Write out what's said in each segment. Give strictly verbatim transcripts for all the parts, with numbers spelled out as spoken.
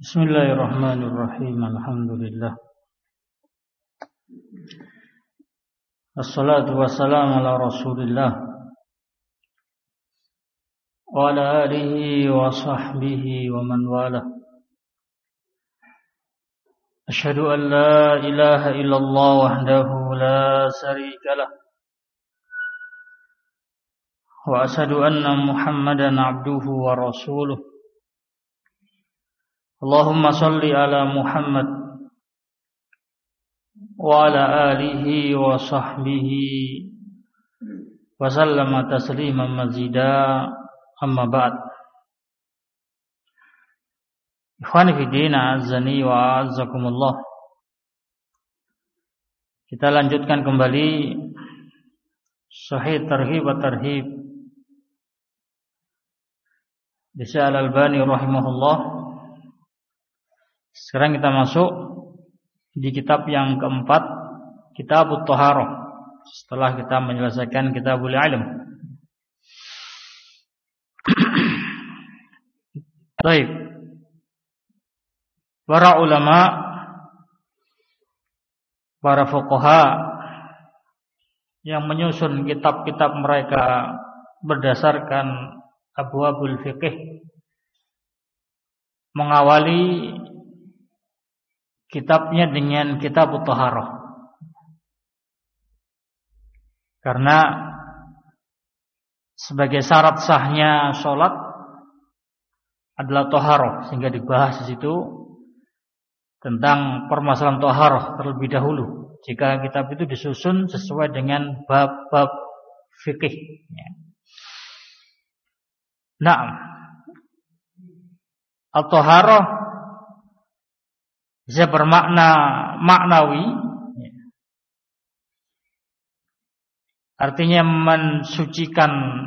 Bismillahirrahmanirrahim. Alhamdulillah. Assalatu wassalamu ala Rasulillah wa ala alihi wa sahbihi wa man wala. Asyhadu an la ilaha illallah wahdahu la syarika lah. Wa asyhadu anna Muhammadan abduhu wa rasuluh. Allahumma salli ala Muhammad wa ala alihi wa sahbihi wa sallama tasliman mazida, amma ba'd. Ikhwani fi din, a'azzani wa a'azzakumullah. Kita lanjutkan kembali Sahih Targhib wa Tarhib di Syekh Al-Albani rahimahullah. Sekarang kita masuk di kitab yang keempat, Kitabut Thaharah, setelah kita menyelesaikan Kitabul Ilm. Baik. Para ulama, para fuqaha yang menyusun kitab-kitab mereka berdasarkan abwabul fiqh mengawali kitabnya dengan Kitabut Thaharah. Karena sebagai syarat sahnya sholat adalah thaharah, sehingga dibahas di situ tentang permasalahan thaharah terlebih dahulu. Jika kitab itu disusun sesuai dengan bab-bab fikih. Nah, at-thaharah bisa bermakna maknawi, artinya mensucikan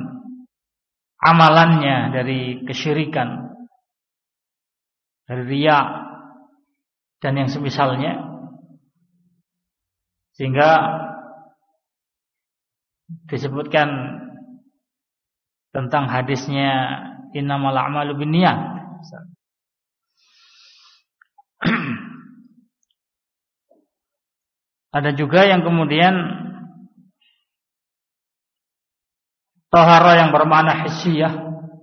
amalannya dari kesyirikan, dari riya dan yang semisalnya, sehingga disebutkan tentang hadisnya innamal a'malu binniyat. Ada juga yang kemudian thaharah yang bermakna hissiyah,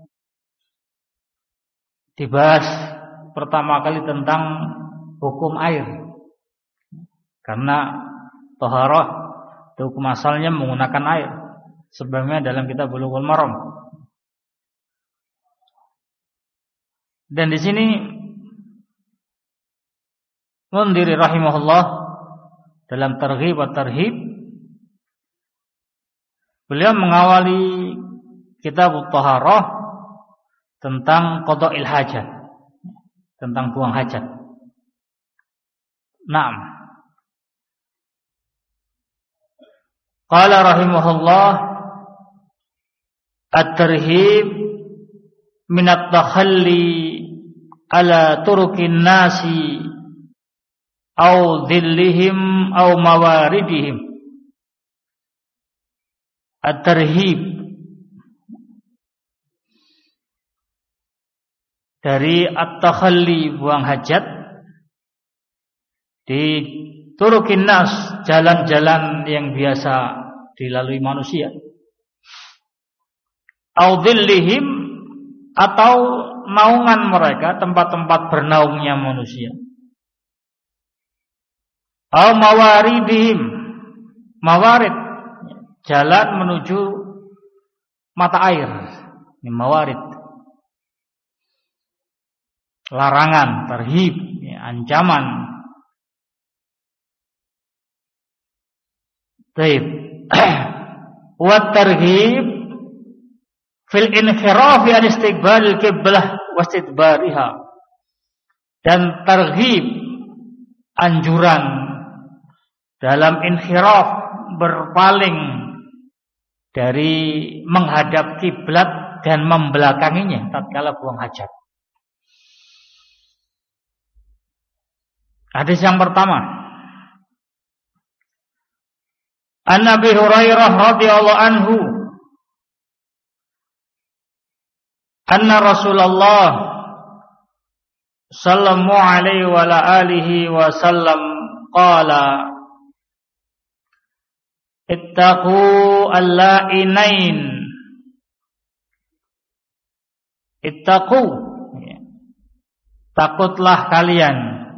dibahas pertama kali tentang hukum air. Karena thaharah hukum asalnya menggunakan air, sebagaimana dalam kitab Bulughul Maram. Dan di sini Mundhiri rahimahullah dalam Targhib wa Tarhib, beliau mengawali Kitabut Thaharah tentang qada'il hajat, tentang buang hajat. Naam. Qala rahimahullah, at-tarhib min at-takhalli ala turukin nasi au dhillihim au mawaridihim. At-tarhib dari at-takhalli, buang hajat, di turukin nas, jalan-jalan yang biasa dilalui manusia, au dhillihim, atau naungan mereka, tempat-tempat bernaungnya manusia, au mawaridihim, mawarid, jalan menuju mata air. Ini mawarid, larangan, tarhib, ancaman. Baik. Wa tarhib fil inhirafi an istiqbalil qiblah wa istidbariha. Dan tarhib, anjuran dalam inhiraf, berpaling dari menghadap kiblat dan membelakanginya tatkala buang hajat. Hadis yang pertama, An Abi Hurairah radhiyallahu anhu, anna Rasulullah sallallahu alaihi wa ala alihi wa sallam qala ittaqu al-la'inain. Ittaqu, takutlah kalian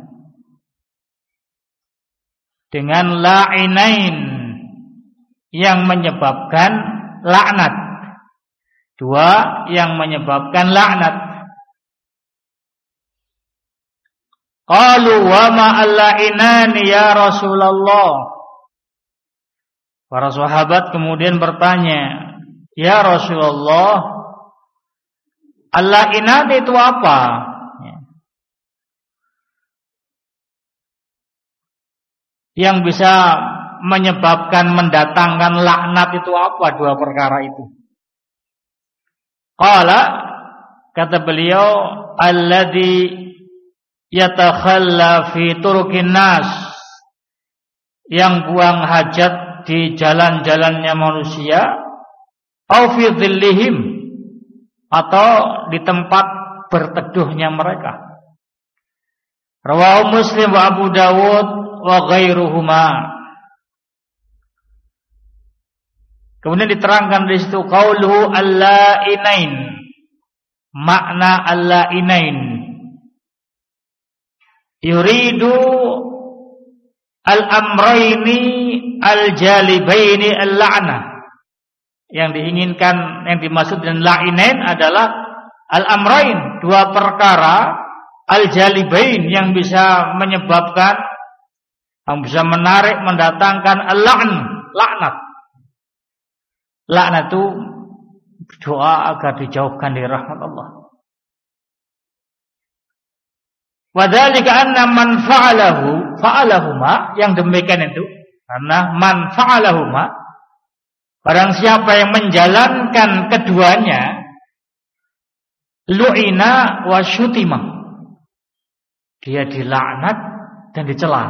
dengan la'inain yang menyebabkan laknat. Dua yang menyebabkan laknat. Qalu wa ma al-la'inani ya Rasulullah. Para sahabat kemudian bertanya, ya Rasulullah, al-la'inat itu apa? Yang bisa menyebabkan mendatangkan laknat itu apa? Dua perkara itu. Qala, kata beliau, alladzi yatakhalla fi turuqin nas, yang buang hajat di jalan-jalannya manusia, au fi dhillihim, atau di tempat berteduhnya mereka. Rawahu Muslim wa Abu Dawud wa ghairuhuma. Kemudian diterangkan di situ qauluhu al-la'inain. Makna al-la'inain, yuridu al-amraini al-jalibaini al-la'nah. Yang diinginkan, yang dimaksud dengan la'inain adalah al-amrain, dua perkara al-jalibain yang bisa menyebabkan, yang bisa menarik, mendatangkan al-la'n, laknat. Laknat itu doa agar dijauhkan dari rahmat Allah. Wadzalika anna man fa'alahu fa'alahuma, yang demikian itu karena man fa'alahuma, barang siapa yang menjalankan keduanya, lu'ina wa syutima, dia dilaknat dan dicela.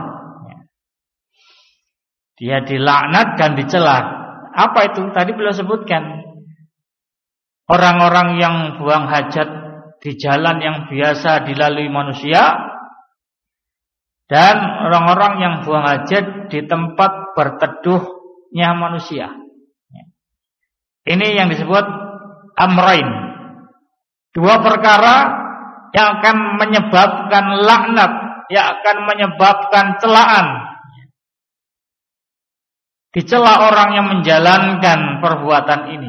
Dia dilaknat dan dicela. Apa itu? Tadi beliau sebutkan orang-orang yang buang hajat di jalan yang biasa dilalui manusia, dan orang-orang yang buang hajat di tempat berteduhnya manusia. Ini yang disebut amrain, dua perkara yang akan menyebabkan laknat, yang akan menyebabkan celaan. Dicela orang yang menjalankan perbuatan ini.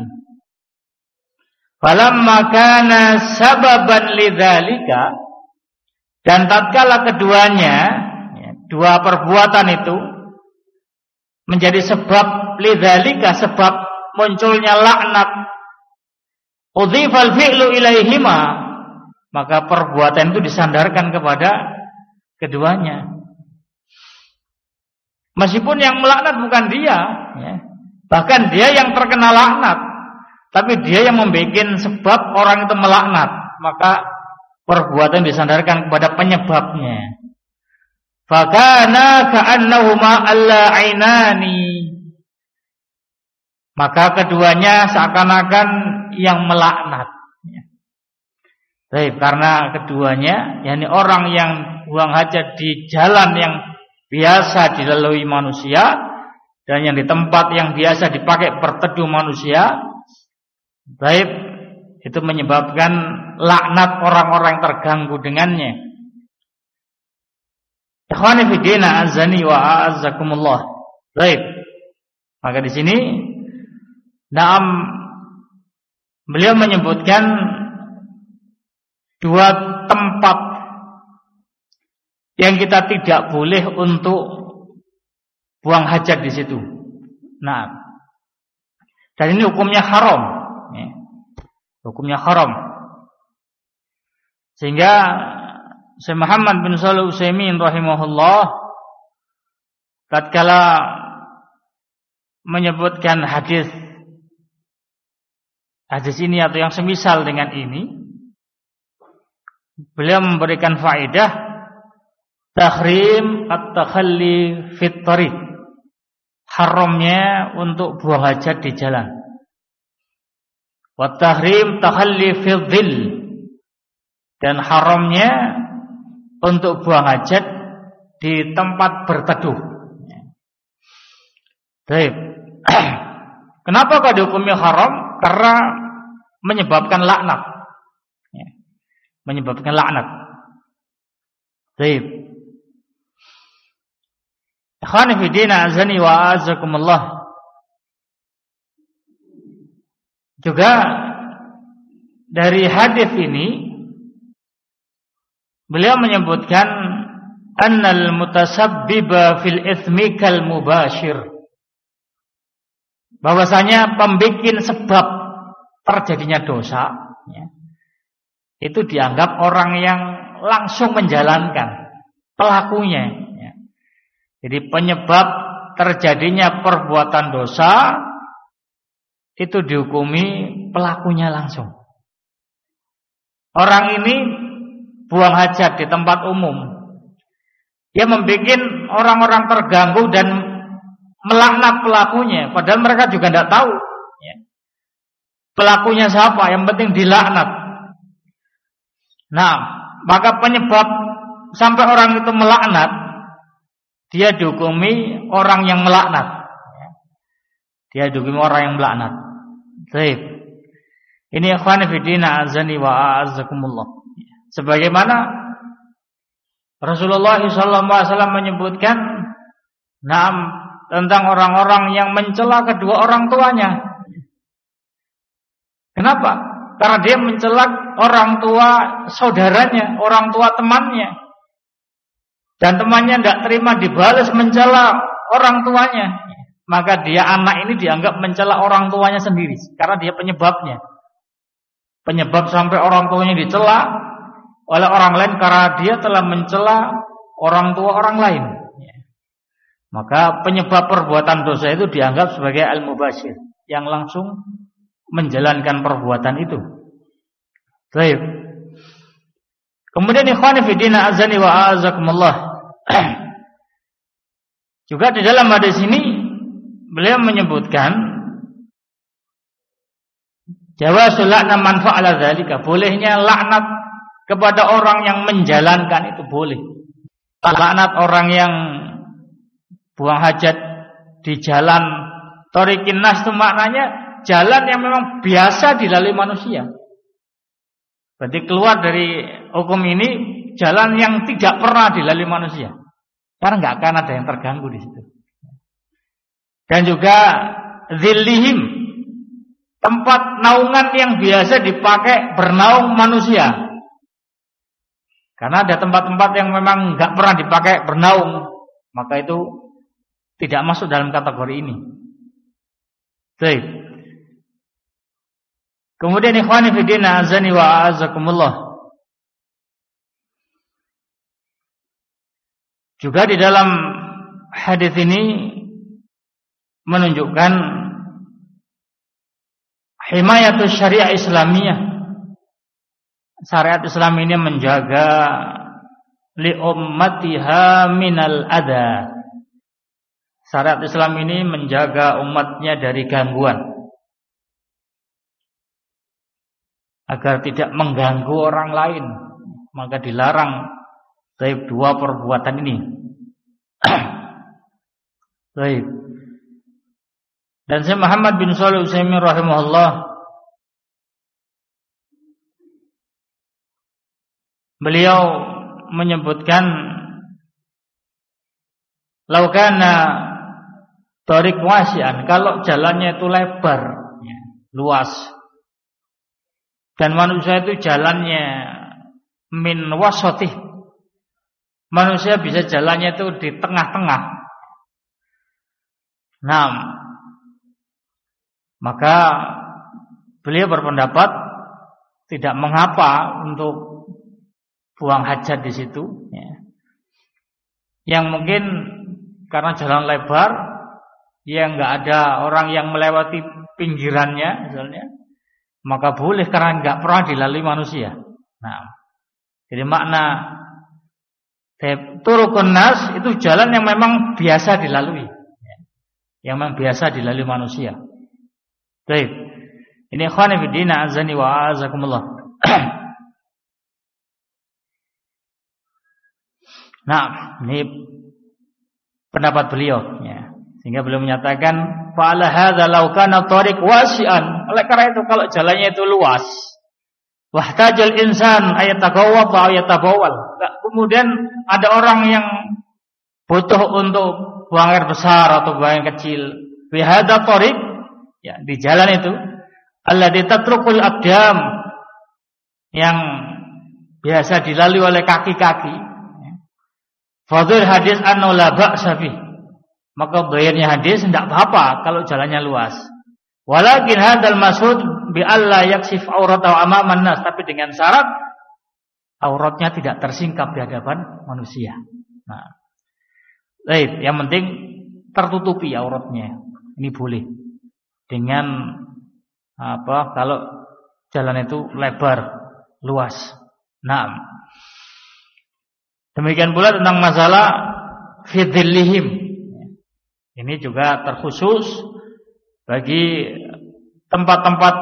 Falamma kana sababan lidzalika, dan tatkala keduanya, dua perbuatan itu menjadi sebab lidzalika, sebab munculnya laknat, udhifal fi'lu ilaihima, maka perbuatan itu disandarkan kepada keduanya. Meskipun yang melaknat bukan dia, ya. Bahkan dia yang terkena laknat, tapi dia yang membuat sebab orang itu melaknat, maka perbuatan disandarkan kepada penyebabnya. Fakana ka'annahuma al-la'inani, maka keduanya seakan-akan yang melaknat. Baik, karena keduanya, yakni orang yang buang hajat di jalan yang biasa dilalui manusia, dan yang di tempat yang biasa dipakai berteduh manusia, baik, itu menyebabkan laknat orang-orang terganggu dengannya. Ikhwani fi din, azani wa a'azzakumullah. Baik. Maka di sini Naam, beliau menyebutkan dua tempat yang kita tidak boleh untuk buang hajat di situ. Nah, dan ini hukumnya haram, ya. Hukumnya haram. Sehingga Syekh Muhammad bin Shalih Al-Utsaimin rahimahullah tatkala menyebutkan hadis hadis ini atau yang semisal dengan ini, beliau memberikan faedah tahrim at-takhalli fit tariq, haramnya untuk buang hajat di jalan. Wa tahrim takhalli fil dhil, dan haramnya untuk buang hajat di tempat berteduh. Baik. Kenapa kok dihukumi haram? Karena menyebabkan laknat. Menyebabkan laknat. Baik. Ikhwani fi din azani wa azakumullah. Juga dari hadis ini beliau menyebutkan annal mutasabbiba fil itsmi kal mubashir, bahwasanya pembikin sebab terjadinya dosa ya, itu dianggap orang yang langsung menjalankan pelakunya ya. Jadi penyebab terjadinya perbuatan dosa itu dihukumi pelakunya langsung. Orang ini buang hajat di tempat umum, dia membuat orang-orang terganggu dan melaknat pelakunya, padahal mereka juga tidak tahu ya, pelakunya siapa, yang penting dilaknat. Nah, maka penyebab sampai orang itu melaknat, dia dihukumi orang yang melaknat. Dia dihukumi orang yang melaknat. Baik. Ini ikhwan fillah azani wa a'azzakumullah. Sebagaimana Rasulullah shallallahu alaihi wasallam menyebutkan naam tentang orang-orang yang mencela kedua orang tuanya. Kenapa? Karena dia mencela orang tua saudaranya, orang tua temannya. Dan temannya tidak terima dibalas mencela orang tuanya. Maka dia anak ini dianggap mencela orang tuanya sendiri karena dia penyebabnya. Penyebab sampai orang tuanya dicela oleh orang lain karena dia telah mencela orang tua orang lain. Maka penyebab perbuatan dosa itu dianggap sebagai al-mubashir, yang langsung menjalankan perbuatan itu. Baik. Kemudian ikhwan fillah azani wa a'azakumullah. Juga di dalam hadis ini beliau menyebutkan jawazul la'na man fa'ala dzalika, bolehnya laknat kepada orang yang menjalankan itu boleh. Laknat orang yang buang hajat di jalan thoriqin nas itu maknanya jalan yang memang biasa dilalui manusia. Berarti keluar dari hukum ini jalan yang tidak pernah dilalui manusia. Karena enggak akan ada yang terganggu di situ. Dan juga zillihim, tempat naungan yang biasa dipakai bernaung manusia. Karena ada tempat-tempat yang memang enggak pernah dipakai bernaung, maka itu tidak masuk dalam kategori ini. Baik. Kemudian ikhwani fillah azani wa a'azakumullah. Juga di dalam hadis ini menunjukkan himayatus syariah Islamiyah. Syariat Islam ini menjaga li ummatiha minal adha. Syariat Islam ini menjaga umatnya dari gangguan, agar tidak mengganggu orang lain. Maka dilarang dari dua perbuatan ini. Baik. Dan Syekh Muhammad bin Shalih Al-Utsaimin rahimahullah, beliau menyebutkan laukana thariq wasi'an, kalau jalannya itu lebar ya, luas, dan manusia itu jalannya min wasatih, manusia bisa jalannya itu di tengah-tengah. Nah, maka beliau berpendapat tidak mengapa untuk buang hajat di situ ya. Yang mungkin karena jalan lebar, ya nggak ada orang yang melewati pinggirannya misalnya, maka boleh karena nggak pernah dilalui manusia. Nah, jadi makna turuqun nas itu jalan yang memang biasa dilalui, yang memang biasa dilalui manusia. Baik. Ini ikhwani fi din azani wa a'azakumullah. Nah, ini pendapat beliau ya. Sehingga beliau menyatakan fa'ala hadza law kana tariq wasi'an. Oleh karena itu kalau jalannya itu luas, wahtajal insan ayatagawwad wa ayatabawal. Kemudian ada orang yang butuh untuk buang air besar atau buang air kecil. Fi hadza tariq ya, di jalan itu alladzi tatrukul aqdam, yang biasa dilalui oleh kaki-kaki. Fadhil hadis anna la ba'sa fi. Maka dhahirnya hadis tidak apa-apa kalau jalannya luas. Walakin hadzal mas'ud bi alla yaksif auratahu amaman nas, tapi dengan syarat auratnya tidak tersingkap di hadapan manusia. Nah, baik, yang penting tertutupi auratnya. Ini boleh. Dengan apa? Kalau jalan itu lebar, luas. Nah, demikian pula tentang masalah fidhillihim. Ini juga terkhusus bagi tempat-tempat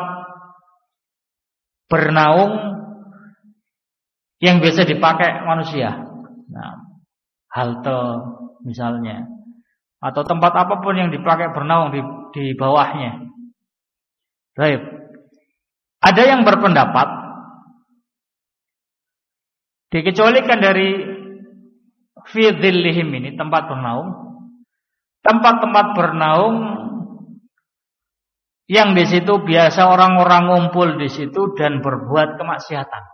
bernaung yang biasa dipakai manusia. Nah, halte misalnya, atau tempat apapun yang dipakai bernaung di, di bawahnya. Baik. Ada yang berpendapat dikecualikan dari fi dhillihim ini, tempat bernaung, tempat-tempat bernaung yang di situ biasa orang-orang ngumpul di situ dan berbuat kemaksiatan.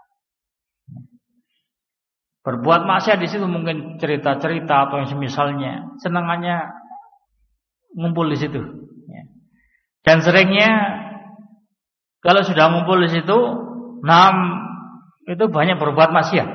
Berbuat maksiat di situ mungkin cerita-cerita atau yang semisalnya, senangannya ngumpul di situ. Dan seringnya kalau sudah ngumpul di situ, nam itu banyak berbuat maksiat.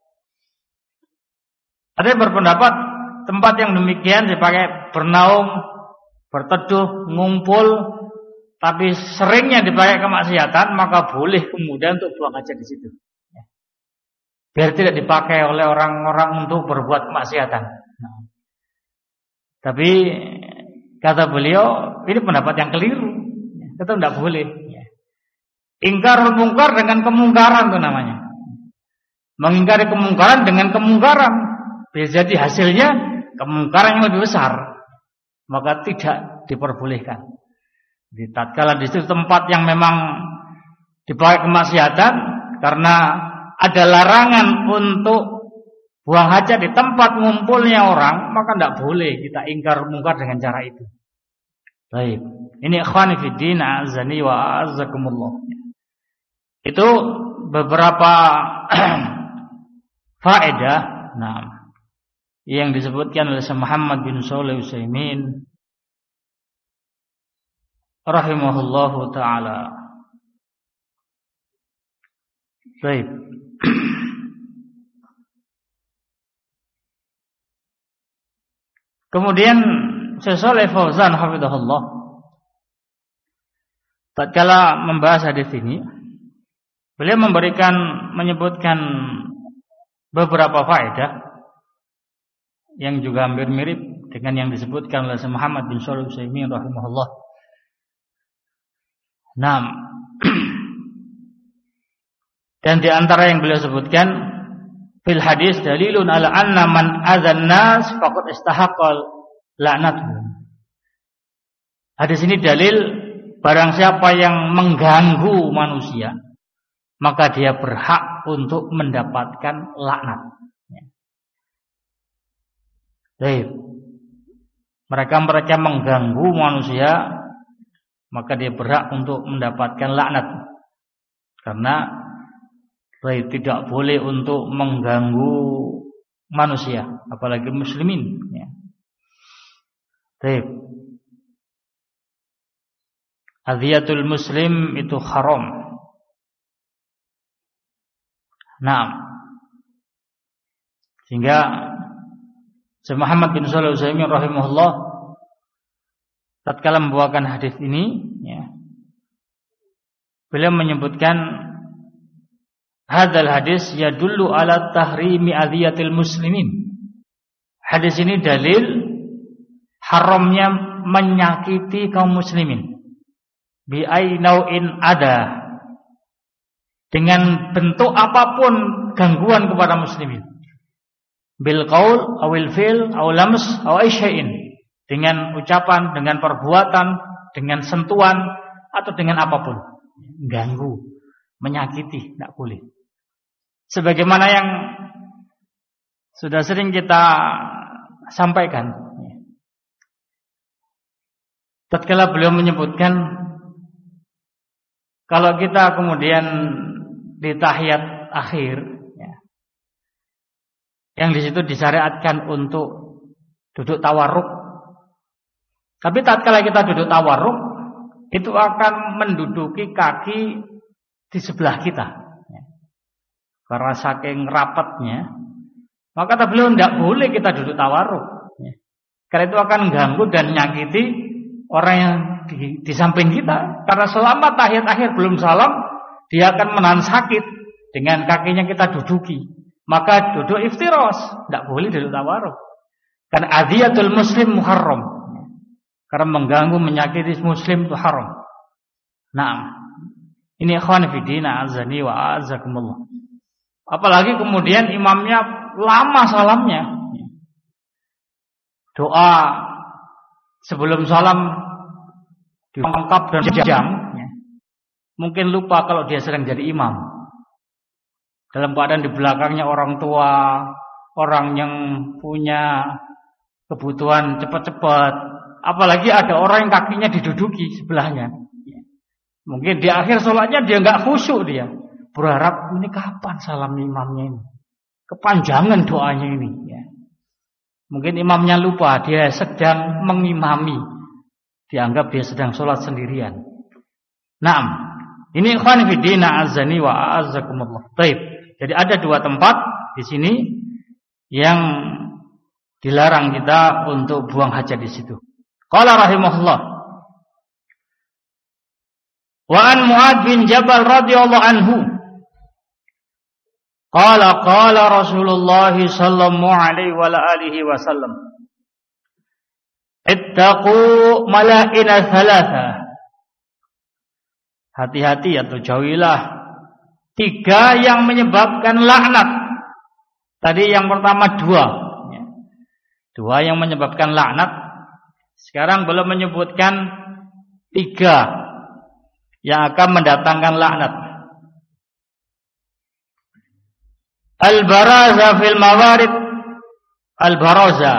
Ada yang berpendapat tempat yang demikian dipakai bernaung, berteduh, ngumpul, tapi seringnya dipakai kemaksiatan, maka boleh kemudian untuk buang hajat di situ. Biar tidak dipakai oleh orang-orang untuk berbuat kemaksiatan. Nah, tapi kata beliau, ini pendapat yang keliru. Itu tidak boleh. Ingkar mungkar dengan kemungkaran itu namanya. Mengingkari kemungkaran dengan kemungkaran, bisa jadi hasilnya kemungkaran yang lebih besar, maka tidak diperbolehkan. Di tatkala di situ tempat yang memang dipakai kemaksiatan, karena ada larangan untuk buang hajat di tempat ngumpulnya orang, maka tidak boleh kita ingkar mungkar dengan cara itu. Baik, ini ikhwani fiddin, a'azzani wa a'azzakumullah. Itu beberapa faedah, nah, yang disebutkan oleh Syekh Muhammad bin Shalih Al-Utsaimin rahimahullahu taala. Baik. Kemudian Syekh Shalih Fauzan hafizahullah tatkala membahas hadis ini, beliau memberikan menyebutkan beberapa faedah yang juga hampir mirip dengan yang disebutkan oleh Muhammad bin Shalih Al-Utsaimin rahimahullah. Naam. Dan di antara yang beliau sebutkan fil hadis dalilun ala anna man adzan nas faqad istahaqqal la'natuhum. Hadis ini dalil barang siapa yang mengganggu manusia, maka dia berhak untuk mendapatkan laknat. Baik. Mereka-mereka mengganggu manusia, maka dia berhak untuk mendapatkan laknat. Karena baik, tidak boleh untuk mengganggu manusia, apalagi muslimin ya. Baik. Adhiyatul muslim itu haram. Nah, sehingga Syekh Muhammad bin Shalih Al-Utsaimin rahimahullah tatkala membawakan hadis ini ya, beliau menyebutkan hadzal hadis yadullu ala tahrimi adhiyatil muslimin. Hadis ini dalil haramnya menyakiti kaum muslimin bi ai nau'in ada, dengan bentuk apapun gangguan kepada muslimin. bil qaul awil fil aw lams aw syai'in, dengan ucapan, dengan perbuatan, dengan sentuhan atau dengan apapun. Ganggu, menyakiti, tidak boleh. Sebagaimana yang sudah sering kita sampaikan, tatkala beliau menyebutkan kalau kita kemudian di tahiyat akhir, ya, yang di situ disyariatkan untuk duduk tawarruk, tapi tatkala kita duduk tawarruk, itu akan menduduki kaki di sebelah kita, ya. Karena saking rapatnya, maka kata beliau tidak boleh kita duduk tawarruk, ya. Karena itu akan mengganggu dan menyakiti orang yang di, di samping kita. Karena selama tahiyat akhir belum salam, dia akan menahan sakit dengan kakinya kita duduki. Maka duduk iftiros, tidak boleh duduk tawarruk. Karena adhiyatul muslim muharram, karena mengganggu, menyakiti muslim itu haram. Nah, ini ikhwan fillah azani wa azakumullah. Apalagi kemudian imamnya lama salamnya, doa sebelum salam dilengkap dan jam, mungkin lupa kalau dia sedang jadi imam. Dalam keadaan di belakangnya orang tua, orang yang punya kebutuhan cepat-cepat, apalagi ada orang yang kakinya diduduki sebelahnya. Mungkin di akhir sholatnya dia nggak khusyuk, dia berharap ini kapan salam imamnya ini, kepanjangan doanya ini. Mungkin imamnya lupa dia sedang mengimami, dianggap dia sedang sholat sendirian. Naam, ini ikhwan fillah azani wa azakumullah. Baik. Jadi ada dua tempat di sini yang dilarang kita untuk buang hajat di situ. Qala rahimahullah. Wa an Mu'adz bin Jabal radhiyallahu anhu. Qala qala Rasulullah sallallahu alaihi wa alihi wasallam. Ittaqu mala'ina thalatha. Hati-hati atau jauhilah tiga yang menyebabkan laknat. Tadi yang pertama dua, dua yang menyebabkan laknat. Sekarang belum menyebutkan tiga yang akan mendatangkan laknat. Al-baraza fil mawarid, al-baraza.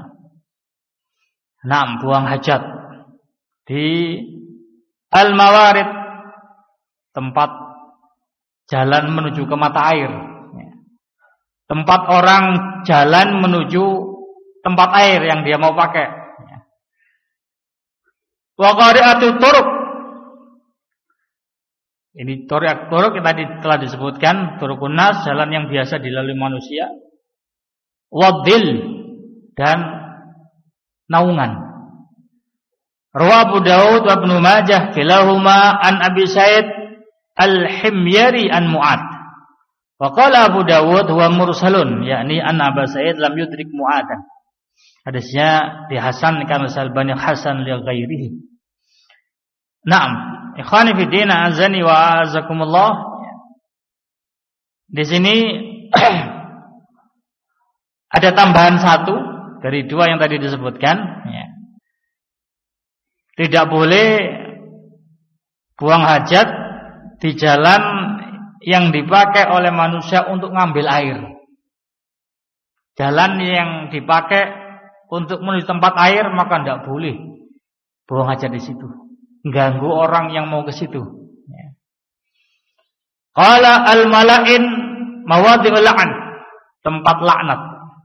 Nah, buang hajat di al-mawarid, tempat jalan menuju ke mata air, tempat orang jalan menuju tempat air yang dia mau pakai. Wa qari'atut turuq. Ini turuq turuq yang tadi telah disebutkan, turuqun nas, jalan yang biasa dilalui manusia. Wadil, dan naungan. Rawahu Abu Daud wa Ibnu Majah kilahuma an Abi Sa'id Al-Himyari an Mu'adz. Wa qala Abu Dawud huwa mursalun, yakni an Abu Sa'id lam yudrik Mu'adzan. Hadisnya dihasankan oleh Al-Albani hasan li ghairihi. Naam, ikhwani fi din azani wa azakumullah. Di sini ada tambahan satu dari dua yang tadi disebutkan, ya. Tidak boleh buang hajat di jalan yang dipakai oleh manusia untuk ngambil air. Jalan yang dipakai untuk menuju tempat air, maka tidak boleh buang hajat di situ. Ganggu orang yang mau ke situ. Qala al-mala'in mawadhi'ul la'an, tempat laknat.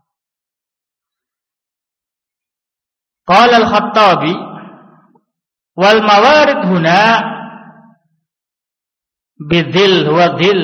Qala al-Khattabi wal mawarid huna bidhil wa dhil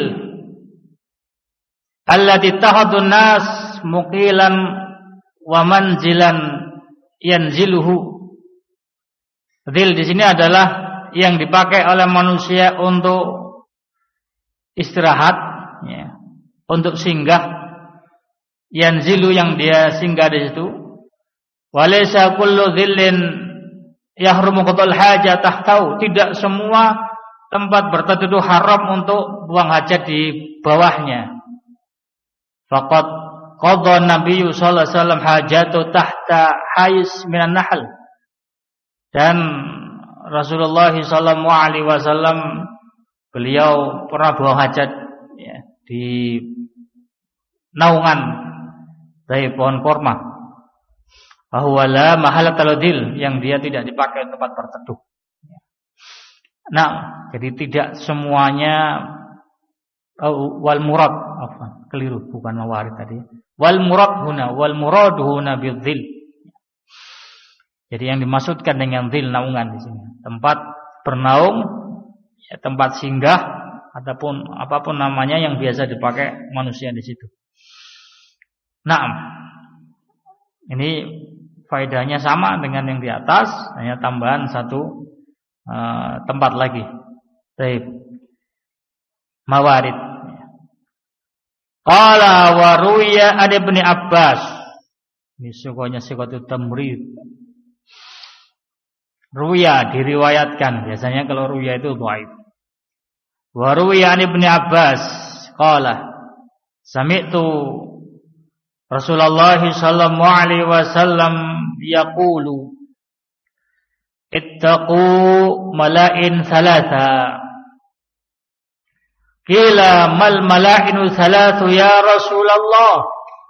allati tahadun nas muqilan wa manzilan yanziluhu. Dhil di sini adalah yang dipakai oleh manusia untuk istirahat, ya, untuk singgah. Yanzilu yang dia singgah di situ. Walaysa kullu dhillin yahrumu qadul hajat tahtau. Tidak semua tempat berteduh haram untuk buang hajat di bawahnya. Faqad qadha Nabi sallallahu alaihi wasallam hajatu tahta hais minan nahl. Dan Rasulullah sallallahu alaihi wasallam beliau pernah buang hajat ya, di naungan dari pohon korma. Bahwa la mahala taludil, yang dia tidak dipakai tempat berteduh. Nah, jadi tidak semuanya oh, wal murad, apa? Keliru, bukan mawarid tadi. Wal murad huna, wal murad huna bidzil. Jadi yang dimaksudkan dengan dzil naungan di sini, tempat bernaung, ya, tempat singgah ataupun apapun namanya yang biasa dipakai manusia di situ. Nah, ini faedahnya sama dengan yang di atas, hanya tambahan satu uh, tempat lagi. Baik. Mawarid. Qala wa ruya ad ibn Abbas. Ini sukunya sikatu tamrid. Ruya diriwayatkan, biasanya kalau ruya itu dhaif. Wa ruya ad ibn Abbas qala sami'tu Rasulullah sallallahu alaihi wasallam yaqulu ittaqu mala'in thalatha. Qila mal mala'inu thalathu ya Rasulullah.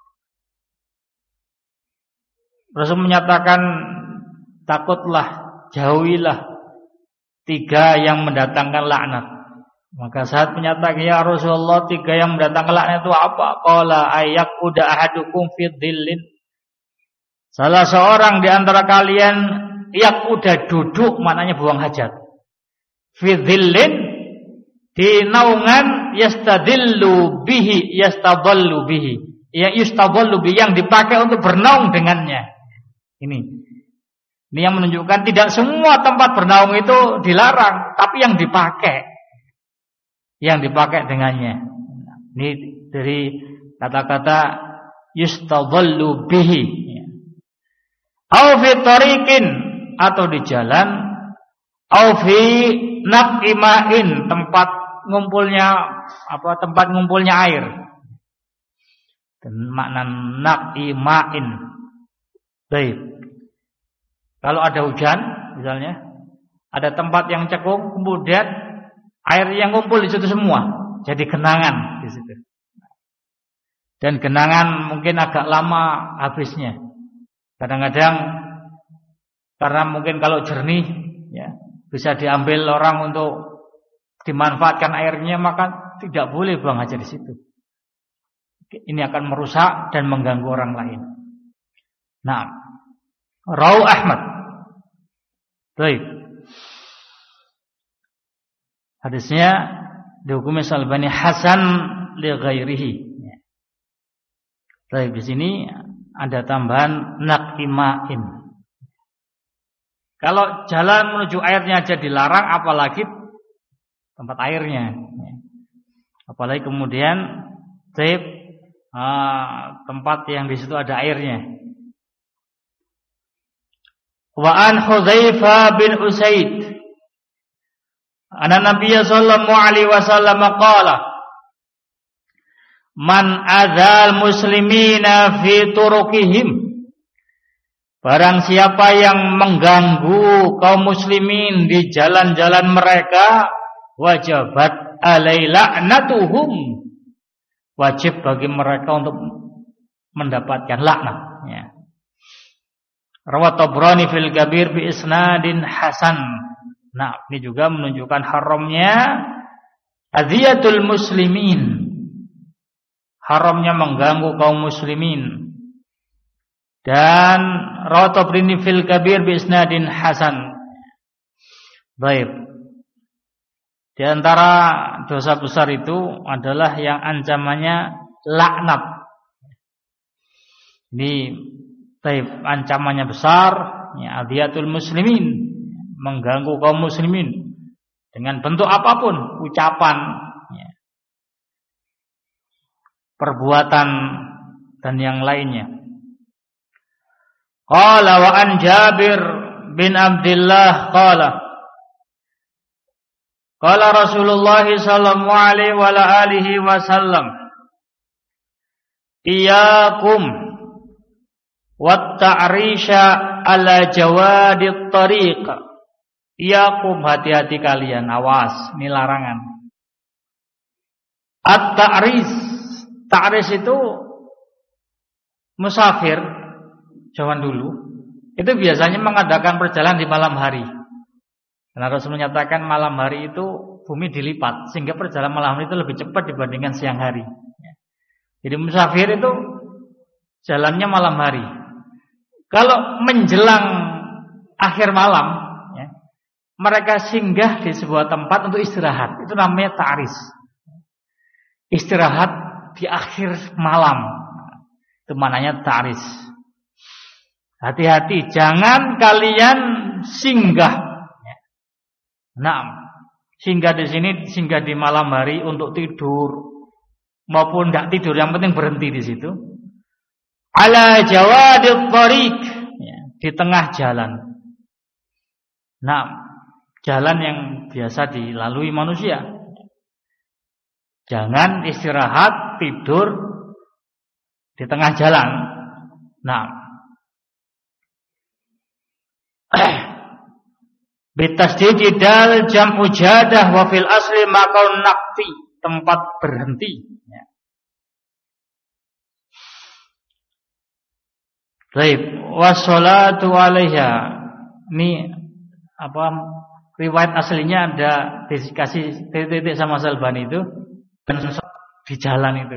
Rasul menyatakan takutlah, jauhilah tiga yang mendatangkan laknat. Maka saat menyatakan ya Rasulullah, tiga yang mendatangkan laknat itu apa? Qala ayyaquda ahadukum fi dhillin. Salah seorang di antara kalian yaquda duduk, maknanya buang hajat. Fi dhillin, di naungan yastadillu bihi, yastadallu bihi. Ya yustadallu bihi, yang dipakai untuk bernaung dengannya. Ini. Ini yang menunjukkan tidak semua tempat bernaung itu dilarang, tapi yang dipakai yang dipakai dengannya. Ini dari kata-kata yustadallu bihi. Au fi tariqin, atau di jalan, au fi naqima'in, tempat ngumpulnya apa tempat ngumpulnya air. Dan makna naqima'in. Baik. Kalau ada hujan misalnya, ada tempat yang cekung, kemudian air yang kumpul di situ semua, jadi genangan di situ. Dan genangan mungkin agak lama habisnya. Kadang-kadang karena mungkin kalau jernih, ya, bisa diambil orang untuk dimanfaatkan airnya, maka tidak boleh buang hajat di situ. Ini akan merusak dan mengganggu orang lain. Nah, Rawu Ahmad. Baik. Hadisnya dihukumi Al-Albani hasan li ghairihi. Baik, di sini ada tambahan naqima'in. Kalau jalan menuju airnya aja dilarang, apalagi tempat airnya. Apalagi kemudian tip uh, tempat yang di situ ada airnya. Wa an Hudzaifah bin Usaid anna Nabiyya sallallahu alaihi wasallam qala man adzal muslimina fi turuqihim, barang siapa yang mengganggu kaum muslimin di jalan-jalan mereka, wajabat alai la'natuhum, wajib bagi mereka untuk mendapatkan laknat, ya. Rawat Tabrani fil Kabir bi isnadin hasan. Nah, ini juga menunjukkan haramnya aziyatul muslimin, haramnya mengganggu kaum muslimin. Dan rawat Tabrani fil Kabir bi isnadin hasan. Baik. Di antara dosa besar itu adalah yang ancamannya laknat. Ini baik, ancamannya besar, ya, aziyatul muslimin, mengganggu kaum muslimin dengan bentuk apapun, ucapan, ya, perbuatan dan yang lainnya. Qala wa an Jabir bin Abdullah qala qala Rasulullah sallallahu alaihi wa alihi wasallam Iyakum wat ta'risha ala jawadit tariq. Iyakum, hati-hati kalian, awas, ini larangan. At-ta'ris, ta'ris itu musafir zaman dulu itu biasanya mengadakan perjalanan di malam hari. Karena Rasul menyatakan malam hari itu bumi dilipat, sehingga perjalanan malam hari itu lebih cepat dibandingkan siang hari. Jadi musafir itu jalannya malam hari. Kalau menjelang akhir malam, ya, mereka singgah di sebuah tempat untuk istirahat. Itu namanya ta'ris. Istirahat di akhir malam. Itu maknanya ta'ris. Hati-hati, jangan kalian singgah. Nah, singgah di sini, singgah di malam hari untuk tidur maupun tidak tidur, yang penting berhenti di situ. Ala jawadil tariq, ya, di tengah jalan. Nah, jalan yang biasa dilalui manusia. Jangan istirahat tidur di tengah jalan. Nah, bitasdid dal jam'u jadah wa fil asli maqaun naqti, tempat berhenti, ya. Baik, wassalatu 'alaiha. Ini apa riwayat aslinya ada dikasih titik-titik sama Salbani itu dan di jalan itu.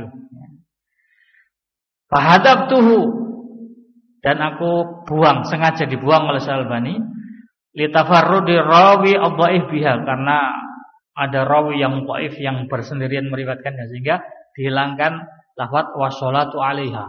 Fahadabtuhu, dan aku buang, sengaja dibuang oleh Salbani. Litafarrudi rawi adhaif biha, karena ada rawi yang dhaif yang bersendirian meriwayatkannya, sehingga dihilangkan lafaz wassalatu 'alaiha.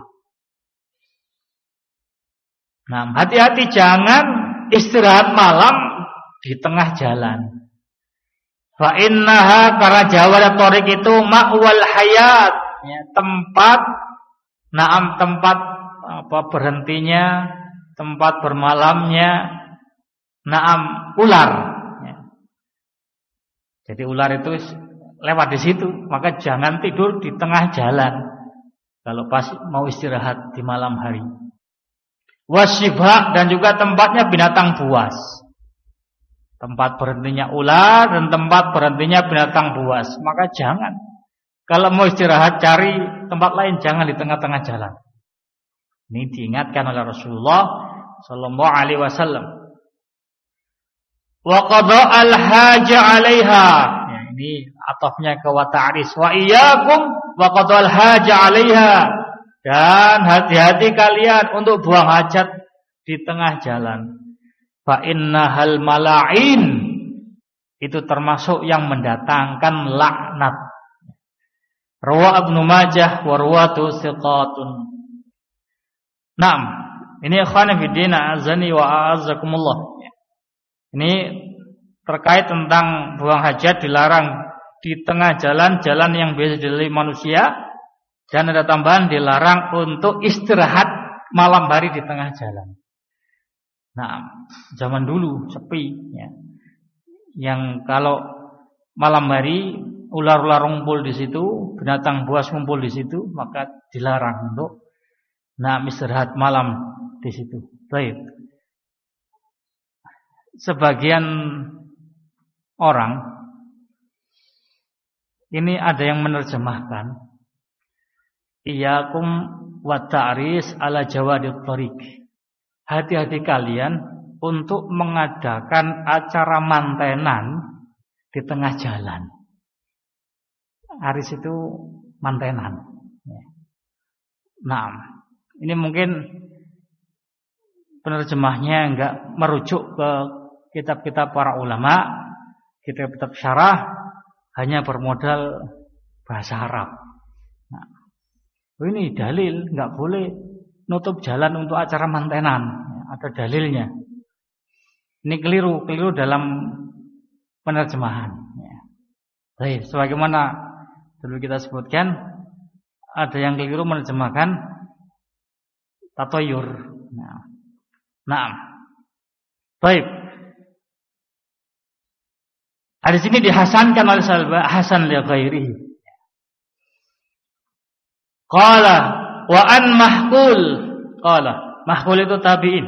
Nah, hati-hati jangan istirahat malam di tengah jalan. Fa innaha, karena jawadat thariq itu ma'wal hayat, ya, tempat naam tempat apa berhentinya, tempat bermalamnya naam ular, ya. Jadi ular itu lewat di situ, maka jangan tidur di tengah jalan kalau pas mau istirahat di malam hari. Wasibha, dan juga tempatnya binatang buas, tempat berhentinya ular dan tempat berhentinya binatang buas, maka jangan. Kalau mau istirahat cari tempat lain, jangan di tengah-tengah jalan. Ini diingatkan oleh Rasulullah sallallahu alaihi wasallam. Wa qada'al haja 'alaiha. Ya, ini atafnya ke wa ta'ris. Wa iyyakum wa qada'al haja 'alaiha. Dan hati-hati kalian untuk buang hajat di tengah jalan. Fa innahal mala'in, itu termasuk yang mendatangkan laknat. Rawa Ibnu Majah wa ruwatu thiqatun. Naam, ini ikhwan fillah azani wa a'azzakumullah. Ini terkait tentang buang hajat dilarang di tengah jalan, jalan yang biasa dilalui manusia, dan ada tambahan dilarang untuk istirahat malam hari di tengah jalan. Nah, zaman dulu sepi, ya. Yang kalau malam hari ular-ular ngumpul di situ, binatang buas ngumpul di situ, maka dilarang untuk nah istirahat malam di situ. Baik. Sebagian orang ini ada yang menerjemahkan iyakum wa ta'ris ala jawadit thariq. Hati-hati kalian untuk mengadakan acara mantenan di tengah jalan. Aris itu mantenan. Nah, ini mungkin penerjemahnya enggak merujuk ke kitab-kitab para ulama, kitab-kitab syarah, hanya bermodal bahasa Arab. Nah, ini dalil, enggak boleh nutup jalan untuk acara mantenan. Ada dalilnya. Ini keliru, keliru dalam penerjemahan. Baik, sebagaimana dulu kita sebutkan, ada yang keliru menerjemahkan tatoyur. Nah, nah, baik. Hadis ini dihasankan oleh Salba Hasan li ghairihi. Qala wa an Mahkul qala, Mahkul itu tabi'in.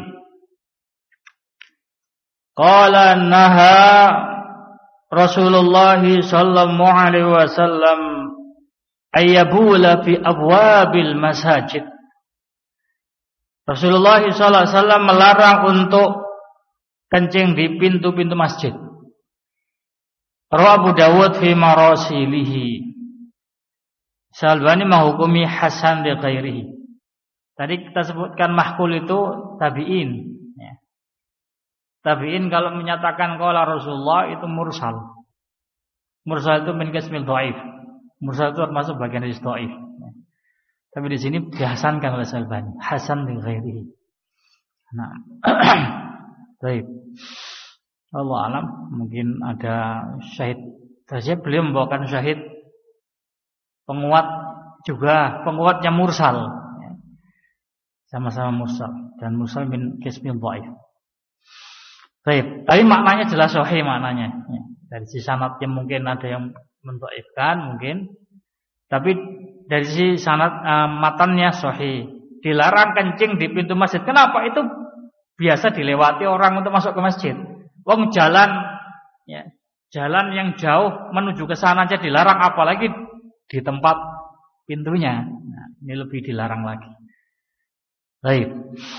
Qala naha Rasulullah sallallahu alaihi wasallam ayyabula fi abwabil masajid. Rasulullah sallallahu alaihi wasallam melarang untuk kencing di pintu-pintu masjid. Rawi Abu Dawud fi marasilihi. Syalbani menghukumi hasan li ghairihi. Tadi kita sebutkan Mahkul itu tabi'in, ya. Tabi'in kalau menyatakan qala Rasulullah itu mursal. Mursal itu min qismil dhaif. Mursal itu termasuk bagian dari dhaif. Ya. Tapi di sini dihasankan oleh Syalbani, hasan li ghairihi. Nah. Baik. Allah alam, mungkin ada syahid. Saya beliau membawakan syahid penguat juga, penguatnya mursal. Sama-sama mursal dan mursal min qismil dhaif. Baik, tapi maknanya jelas sahih maknanya. Dari sisi sanadnya mungkin ada yang mendhaifkan mungkin. Tapi dari sisi sanad uh, matannya sahih. Dilarang kencing di pintu masjid. Kenapa? Itu biasa dilewati orang untuk masuk ke masjid. Wong jalan ya, jalan yang jauh menuju ke sana aja dilarang, apalagi di tempat pintunya. Nah, ini lebih dilarang lagi. Baik.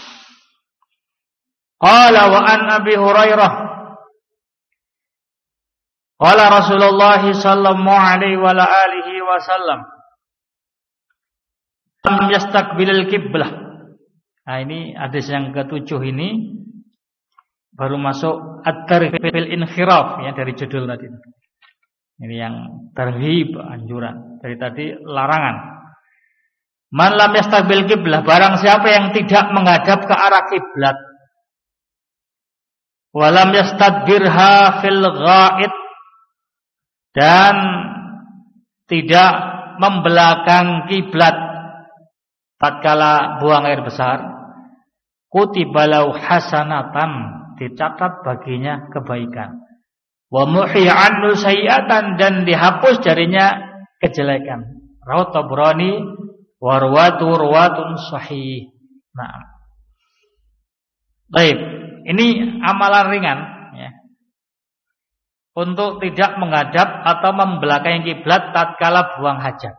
Qala wa an Abi Hurairah qala Rasulullah sallallahu alaihi wa alihi wasallam lam yastaqbilil qiblah. Nah, ini hadis yang ketujuh ini baru masuk at-tarhib fil inkhiraf ya, dari judul tadi. Ini yang tarhib, anjuran. Dari tadi larangan. Man lam yastaqbil qiblah, barang siapa yang tidak menghadap ke arah kiblat. Wa lam yastadbirha fil ghaid, dan tidak membelakang kiblat tatkala buang air besar. Kutibalau hasanatan, dicatat baginya kebaikan. Wa muhi anhu sayiatan, dan dihapus darinya kejelekan. Rawahu Tabrani wa ruwatu ruwatun sahih. Nah. Baik, ini amalan ringan ya. Untuk tidak menghadap atau membelakangi kiblat tatkala buang hajat.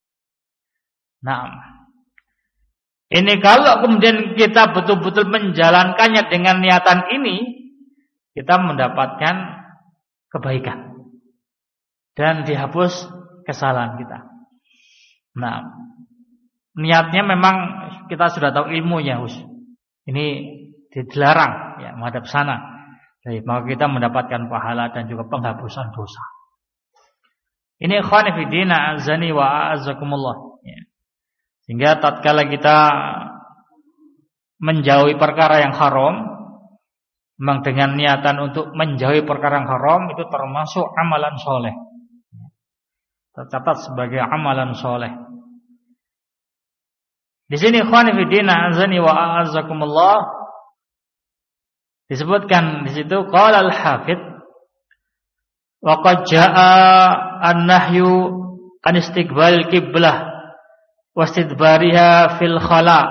Nah, ini kalau kemudian kita betul-betul menjalankannya dengan niatan ini, kita mendapatkan kebaikan dan dihapus kesalahan kita. Nah, niatnya memang kita sudah tahu ilmunya, Us. Ini dilarang ya menghadap sana. Jadi, maka kita mendapatkan pahala dan juga penghapusan dosa. Ini ikhwan fillah azani wa a'azzakumullah ya. Sehingga tatkala kita menjauhi perkara yang haram, memang dengan niatan untuk menjauhi perkara yang haram, itu termasuk amalan soleh, tercatat sebagai amalan soleh. Di sini ikhwan fillah azani wa a'azzakumullah disebutkan di situ qala al-hafidz wa qad jaa an-nahyu an istiqbal qiblah wastidbariha fil khala.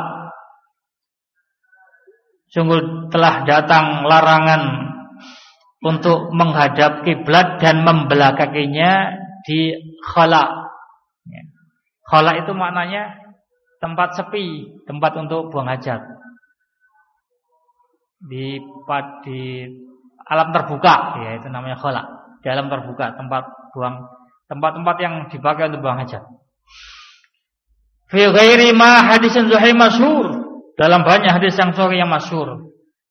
Sungguh telah datang larangan untuk menghadap kiblat dan membelakanginya di khala. Khala itu maknanya tempat sepi, tempat untuk buang hajat. Di di alam terbuka, ya itu namanya khala. Di alam terbuka, tempat buang, tempat-tempat yang dipakai untuk buang hajat. Fi ghairi ma hadisin sahih masyhur, dalam banyak hadis yang sahih yang masyhur.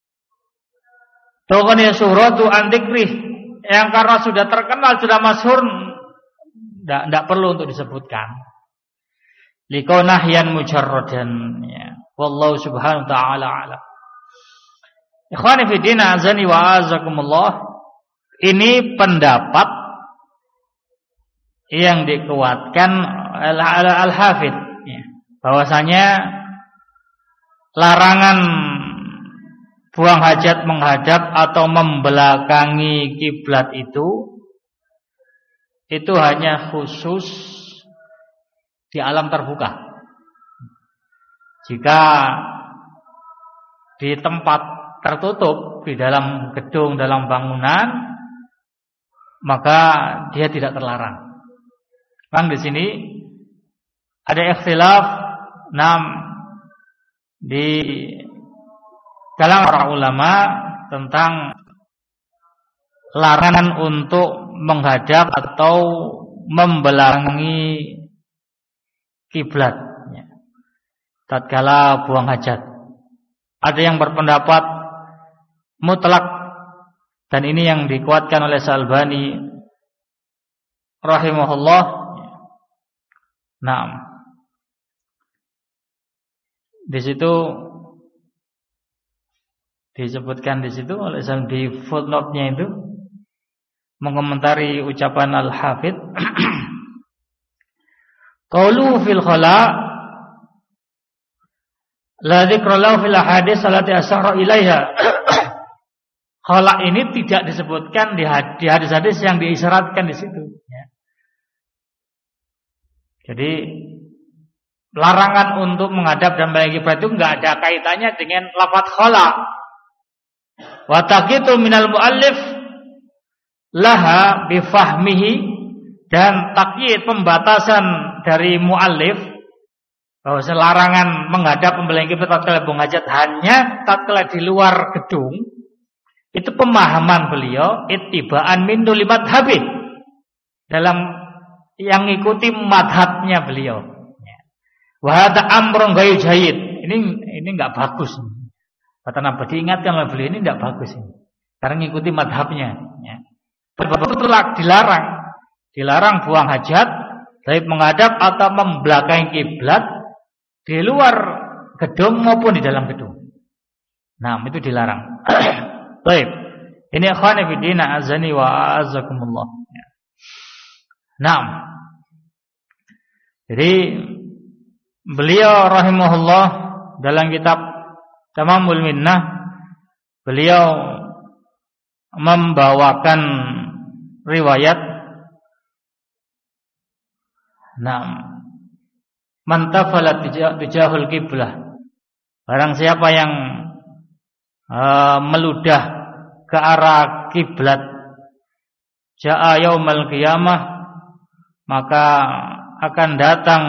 Tawqani suratu an dzikrih, yang karena sudah terkenal, sudah masyhur, enggak enggak perlu untuk disebutkan. Liqaunahyan mujarradan ya. Wallahu subhanahu wa ta'ala a'lam. Ikhwani fi din azani wa azakumullah, ini pendapat yang dikuatkan al-Hafidz ya, bahwasanya larangan buang hajat menghadap atau membelakangi kiblat itu itu hanya khusus di alam terbuka. Jika di tempat tertutup, di dalam gedung, dalam bangunan, maka dia tidak terlarang. Memang di sini ada ikhtilaf nam di kalangan para ulama tentang larangan untuk menghadap atau membelakangi kiblat tatkala buang hajat. Ada yang berpendapat mutlak, dan ini yang dikuatkan oleh Al-Albani rahimahullah. Nah, di situ disebutkan di situ oleh di footnote-nya itu mengomentari ucapan Al-Hafidz qaulu fil khala la dzikra lahu fil ahadits allati asyara ilaiha. Khala ini tidak disebutkan di hadis-hadis yang diisyaratkan di situ ya. Jadi larangan untuk menghadap dan membelakangi kiblat itu enggak ada kaitannya dengan lafaz khala. Wa taqitu minal muallif laha bifahmihi, dan takyid pembatasan dari muallif bahwa larangan menghadap membelakangi kiblat tatkala buang hajat hanya tatkala di luar gedung. Itu pemahaman beliau ittiba'an min duli madhabi, dalam yang ikuti madhabnya beliau. Wa hadza amrun ghairu jayyid. Ini ini enggak bagus. Kata Nabi diingatkan oleh beliau, ini enggak bagus ini. Karena mengikuti madhabnya ya. Betul-betul dilarang. Dilarang buang hajat, baik menghadap atau membelakangi kiblat di luar gedung maupun di dalam gedung. Nah, itu dilarang. Baik. Ini ikhwan fillah azani wa azakumullah. Nah. Jadi beliau rahimahullah dalam kitab Tamamul Minnah beliau membawakan riwayat Naam man tafalat tijahul qiblah, barang siapa yang uh, meludah ke arah kiblat jaa yaumal qiyamah, maka akan datang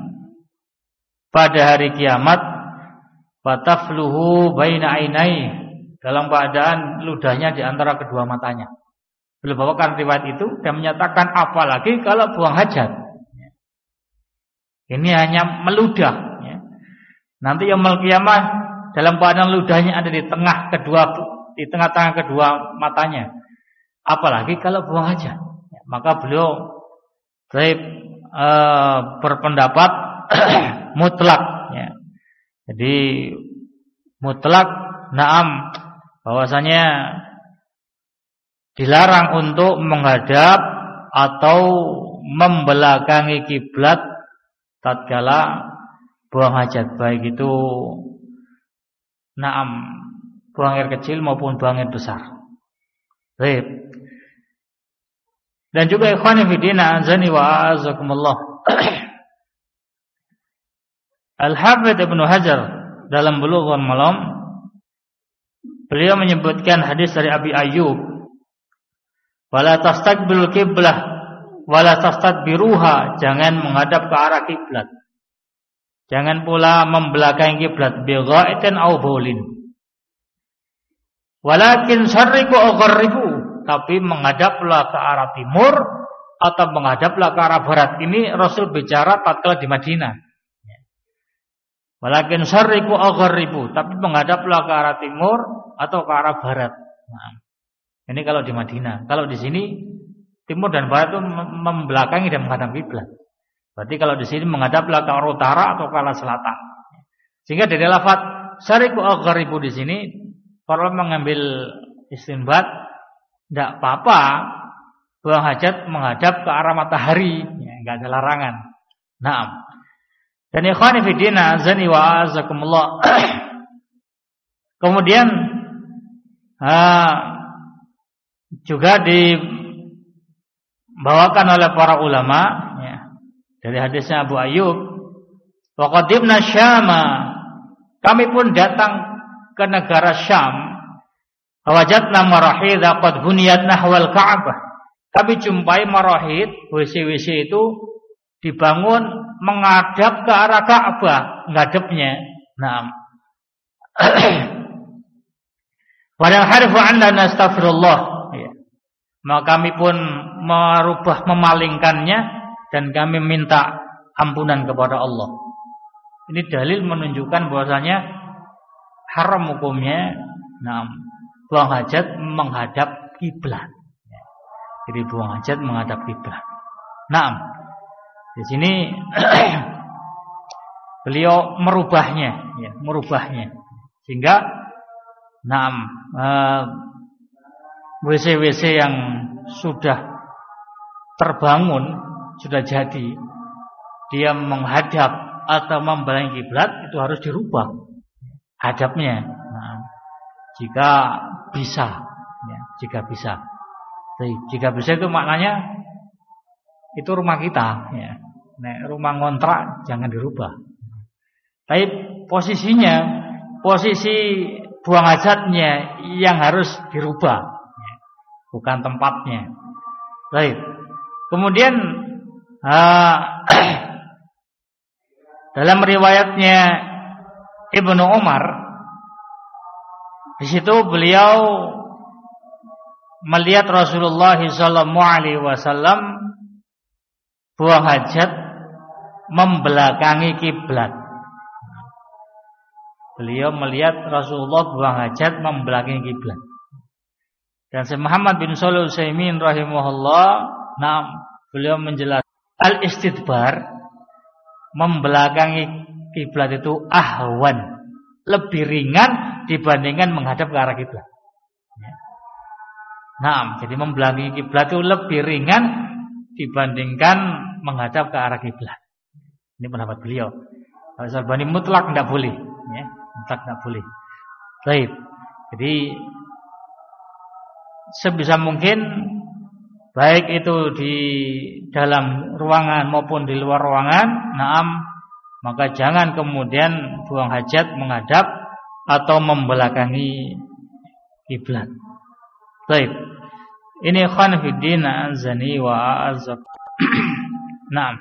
pada hari kiamat fatafluhu baina ainai, dalam keadaan ludahnya di antara kedua matanya. Beliau bawakan riwayat itu dan menyatakan apalagi kalau buang hajat. Ini hanya meludah ya. Nanti yaumul qiyamah dalam keadaan ludahnya ada di tengah kedua di tengah-tengah kedua matanya. Apalagi kalau buang hajat. Ya, maka beliau baik e, berpendapat mutlak ya. Jadi mutlak naam, bahwasanya dilarang untuk menghadap atau membelakangi kiblat tatkala buang hajat, baik itu naam buang air kecil maupun buang air besar. Baik. Dan juga ikhwan fillah azani wa azakumullah. Al-Hafidz Ibnu Hajar dalam Bulughul Maram beliau menyebutkan hadis dari Abi Ayyub, wala tastaqbilul qiblah wala tastadbiruha, jangan menghadap ke arah kiblat, jangan pula membelakangi kiblat bi ghaitin aw baulin, walakin syarriqu aw gharribu, tapi menghadaplah ke arah timur atau menghadaplah ke arah barat. Ini Rasul bicara tatkala di Madinah. Walakin syarriqu aw gharribu, tapi menghadaplah ke arah timur atau ke arah barat. Nah, ini kalau di Madinah. Kalau di sini timur dan barat itu membelakangi dan menghadap kiblat. Berarti kalau di sini menghadaplah ke arah utara atau ke arah selatan. Sehingga dari lafaz syariqu aw gharibu di sini kalau mengambil istinbat, tidak apa-apa buang hajat menghadap ke arah matahari, ya, enggak ada larangan. Naam. Dan ikhwani fi din azani wa azakumullah. Kemudian uh, juga di bawakan oleh para ulama ya, dari hadisnya Abu Ayyub, wa qadimna Syama Kami pun datang ke negara Syam. Wajadna marahidha qad buniyat nahwal Ka'bah. Kami jumpai marahid, W C-W C itu dibangun menghadap ke arah Ka'bah, ngadepnya. Naam. Wa nahrifu anna nastaghfirullah. Ya. Maka kami pun merubah memalingkannya dan kami minta ampunan kepada Allah. Ini dalil menunjukkan bahwasanya haram hukumnya nah, buang hajat menghadap kiblat. Jadi buang hajat menghadap kiblat. Nah, di sini beliau merubahnya, ya, merubahnya sehingga nah, uh, W C-W C yang sudah terbangun sudah jadi, dia menghadap atau membelakangi kiblat itu harus dirubah hadapnya. Nah, jika bisa, ya, jika bisa. Jadi, jika bisa itu maknanya itu rumah kita, ya. Nah, rumah ngontrak jangan dirubah. Tapi posisinya, posisi buang hajatnya yang harus dirubah, ya, bukan tempatnya. Baik. Kemudian uh, dalam riwayatnya Ibnu Umar, di situ beliau melihat Rasulullah sallallahu alaihi wasallam buang hajat membelakangi kiblat. Beliau melihat Rasulullah buang hajat membelakangi kiblat. Dan Syekh Muhammad bin Shalih Al-Utsaimin rahimahullah, nah, beliau menjelaskan al-istidbar membelakangi kiblat itu ahwan, lebih ringan dibandingkan menghadap ke arah kiblat. Nah, jadi membelakangi kiblat itu lebih ringan dibandingkan menghadap ke arah kiblat. Ini pendapat beliau. Kalau Syalbani mutlak tidak boleh, ya, mutlak tidak boleh. Baik. Jadi sebisa mungkin baik itu di dalam ruangan maupun di luar ruangan, naam, maka jangan kemudian buang hajat menghadap atau membelakangi kiblat. Baik. Ini ikhwan fiddin azani wa azab. Naam.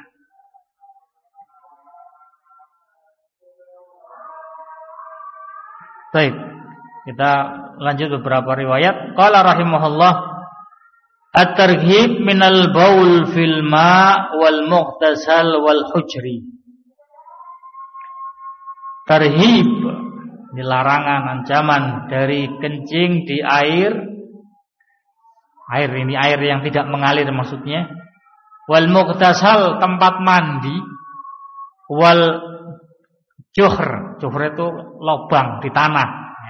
Baik. Kita lanjut beberapa riwayat. Qala rahimahullah, at-targhib minal baul fil ma' wal mughtasal wal hujri. Tarhib, ini larangan, ancaman dari kencing di air. Air ini air yang tidak mengalir maksudnya. Wal mughtasal, tempat mandi. Wal juhr, juhr itu lubang di tanah.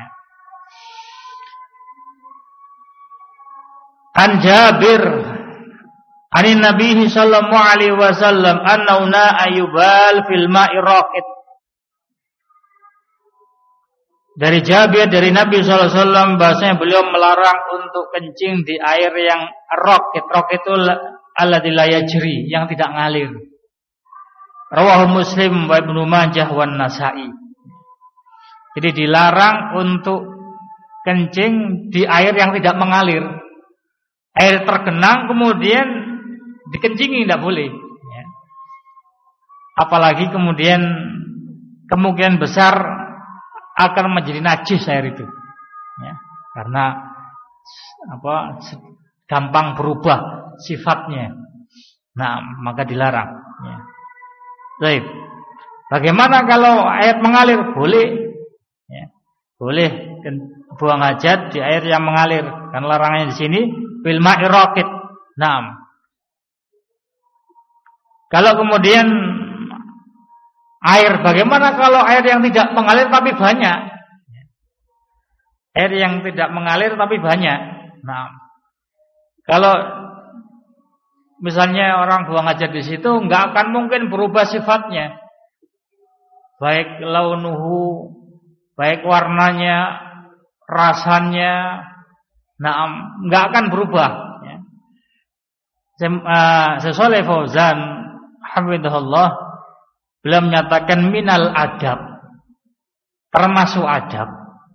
An Jabir anin Nabi sallallahu alaihi wasallam annahu na'a yubal fil ma'i raqid. Dari Jabir dari Nabi sallallahu alaihi wasallam bahasanya beliau melarang untuk kencing di air yang raqid. Raqid itu alladzi la yajri, yang tidak ngalir. Rawahu Muslim wa Ibnu Majah wan Nasa'i. Jadi dilarang untuk kencing di air yang tidak mengalir. Air tergenang kemudian dikencingi tidak boleh, ya. Apalagi kemudian kemungkinan besar akan menjadi najis air itu, ya. Karena apa, gampang berubah sifatnya. Nah, maka dilarang, ya. Baik. Bagaimana kalau air mengalir? Boleh, ya. Boleh buang hajat di air yang mengalir. Karena larangannya di sini fil ma'i raqid. Naam. Kalau kemudian air, bagaimana kalau air yang tidak mengalir tapi banyak? Air yang tidak mengalir tapi banyak. Nah, kalau misalnya orang buang hajat di situ, enggak akan mungkin berubah sifatnya. Baik launuhu, baik warnanya, rasanya, nah, enggak akan berubah, ya. Syekh Shalih Fauzan hafizahullah beliau menyatakan minal adab, termasuk adab,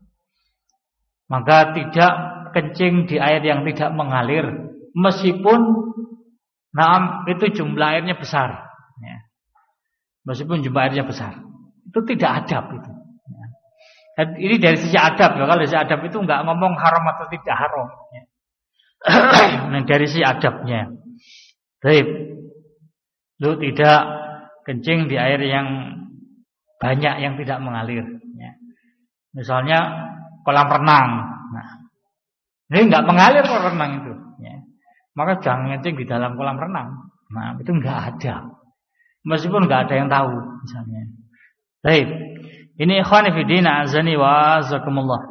maka tidak kencing di air yang tidak mengalir, meskipun nah itu jumlah airnya besar, ya. Meskipun jumlah airnya besar, itu tidak adab itu. Ya. Dan ini dari sisi adab, ya. Kalau dari sisi adab itu nggak ngomong haram atau tidak haram. Ya. Nah, dari sisi adabnya, baik, lu tidak kencing di air yang banyak yang tidak mengalir. Ya. Misalnya kolam renang, nah, ini nggak mengalir kolam renang itu. Ya. Maka jangan kencing di dalam kolam renang. Nah, itu nggak ada. Meskipun nggak ada yang tahu, misalnya. Baik, ini ikhwani fi din azani wa azakumullah.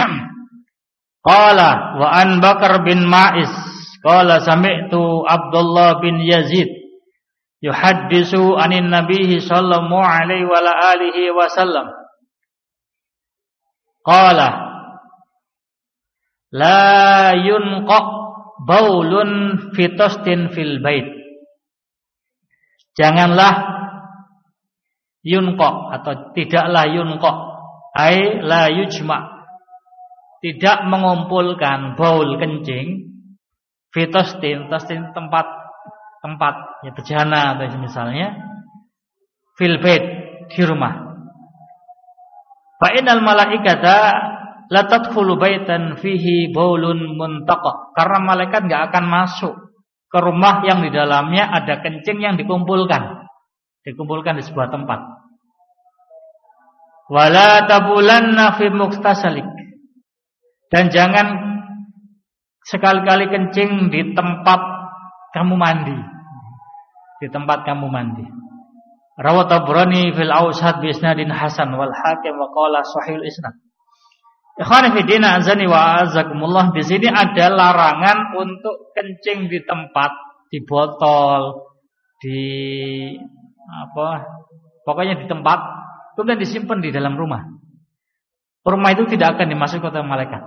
Qala wa an Bakar bin Ma'is qala sami'tu Abdullah bin Yazid yuhaddisu anin Nabi sallallahu alaihi wa alihi wasallam. Qala la yunqa baulun fi tastin fil bait. Janganlah yunqa atau tidaklah yunqa, ai la yujma, tidak mengumpulkan baul kencing fi tastin, tastin tempat tempat ya bejana atau misalnya fil bait di rumah. Fa innal malaikata la tadkhulu baitan fihi baulun muntaqa, karena malaikat enggak akan masuk ke rumah yang di dalamnya ada kencing yang dikumpulkan, dikumpulkan di sebuah tempat. Wala tabulanna fi muktasalik, dan jangan sekali-kali kencing di tempat kamu mandi, di tempat kamu mandi. Rawat Tabrani fil Awsat bi isnadin hasan wal Hakim wa qala sahih isnad. Ikhwan fillah azani wa azakumullah, di sini ada larangan untuk kencing di tempat, di botol, di apa, pokoknya di tempat, kemudian disimpan di dalam rumah. Rumah itu tidak akan dimasuki oleh malaikat.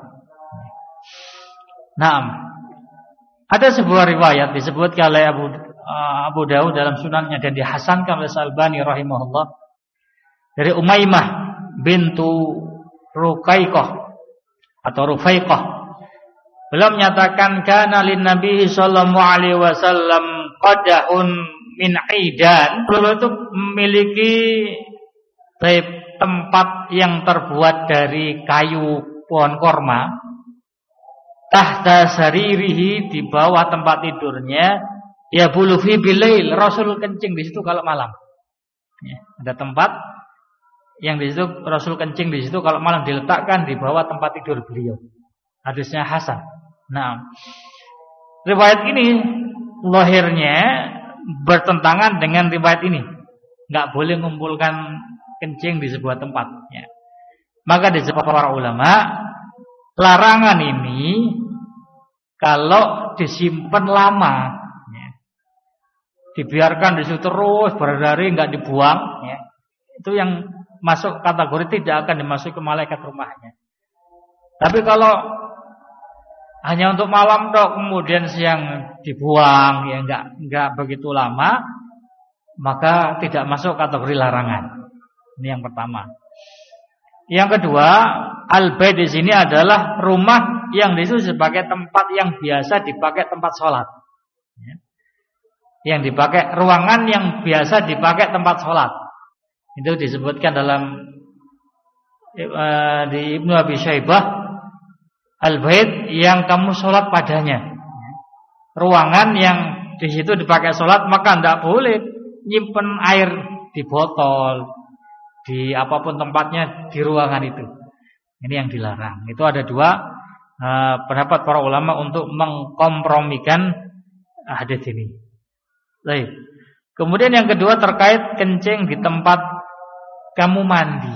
Naam. Ada sebuah riwayat disebutkan oleh Abu uh, Abu Dawud dalam sunannya dan dihasankan oleh Al-Albani rahimahullah dari Umaymah bintu Ruqaiqah atau Rufaiqah. Beliau menyatakan kana lin Nabi sallallahu alaihi wasallam qadahun min aidan. Beliau itu memiliki tempat yang terbuat dari kayu pohon korma. Tahta saririhi, di bawah tempat tidurnya, ya bulu fi bilail, Rasul kencing di situ kalau malam. Ya, ada tempat yang di situ Rasul kencing di situ kalau malam, diletakkan di bawah tempat tidur beliau. Hadisnya hasan. Nah, riwayat ini lahirnya bertentangan dengan riwayat ini. Enggak boleh mengumpulkan kencing di sebuah tempat. Ya. Maka disebut para ulama, larangan ini kalau disimpan lama, ya, dibiarkan di situ terus berhari-hari enggak dibuang, ya, itu yang masuk kategori tidak akan dimasuki ke malaikat rumahnya. Tapi kalau hanya untuk malam dok, kemudian siang dibuang, ya enggak enggak begitu lama, maka tidak masuk kategori larangan. Ini yang pertama. Yang kedua, al-bait di sini adalah rumah yang di situ sebagai tempat yang biasa dipakai tempat sholat. Ya. Yang dipakai ruangan yang biasa dipakai tempat sholat. Itu disebutkan dalam uh, di Ibnu Abi Syaibah, al-bait yang kamu sholat padanya. Ruangan yang di situ dipakai sholat, maka tidak boleh nyimpen air di botol, di apapun tempatnya di ruangan itu. Ini yang dilarang. Itu ada dua uh, pendapat para ulama untuk mengkompromikan hadis ini. Baik. Kemudian yang kedua terkait kencing di tempat kamu mandi.